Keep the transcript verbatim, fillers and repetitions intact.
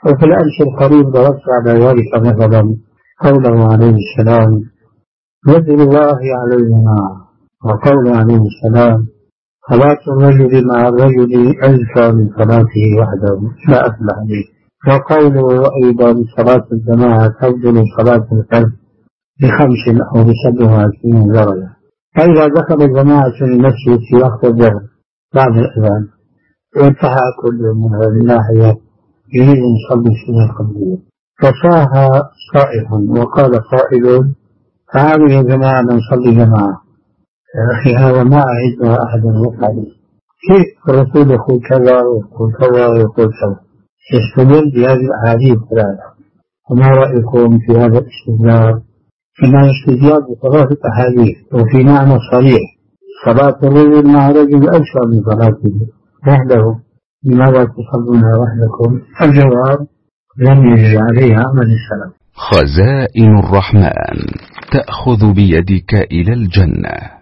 وفي الأمس القريب ضربت على ذلك مثلا قوله عليه السلام: يد الله على الجماعة، وقوله عليه السلام: صلاة الرجل مع الرجل أزكى من صلاته وحده لا أفلح به، وقوله أيضا: صلاة الجماعة تفضل صلاة الفرد بخمس أو بسبع وعشرين درجة. فإذا دخل الجماعة المسجد في وقت الظهر بعد الأذان وانتهى كل منها من ناحية يريد أن يصلي السنة القبلية، فصاح صائح وقال قائل: تعالوا يا جماعة نصلي جماعة. يا أخي هذا ما أعدها أحد يفعل، كيف الرسول يقول كذا ويقول كذا ويقول كذا؟ يستدل بهذه الأحاديث الثلاثة. وما رأيكم في هذا الاستدلال؟ إنما استدلال بثلاثة أحاديث وفي معنى صريح: صلاة الرجل مع رجل أكثر من صلاته وحده، لماذا تصلون وحدكم؟ الجواب: لم يجري عليه عمل السلف. خزائن الرحمن تأخذ بيدك إلى الجنة.